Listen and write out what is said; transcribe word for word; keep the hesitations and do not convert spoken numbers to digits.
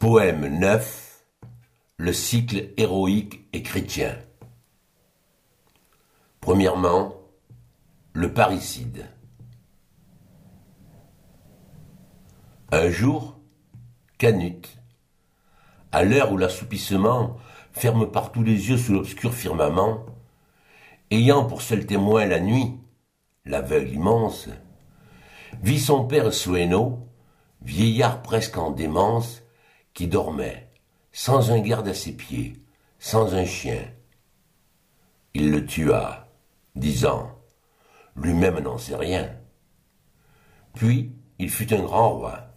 Poème neuf. Le cycle héroïque et chrétien. Premièrement, le parricide. Un jour, Canute, à l'heure où l'assoupissement ferme partout les yeux sous l'obscur firmament, ayant pour seul témoin la nuit, l'aveugle immense, vit son père Sueno, vieillard presque en démence, qui dormait, sans un garde à ses pieds, sans un chien. Il le tua, disant, lui-même n'en sait rien. Puis il fut un grand roi,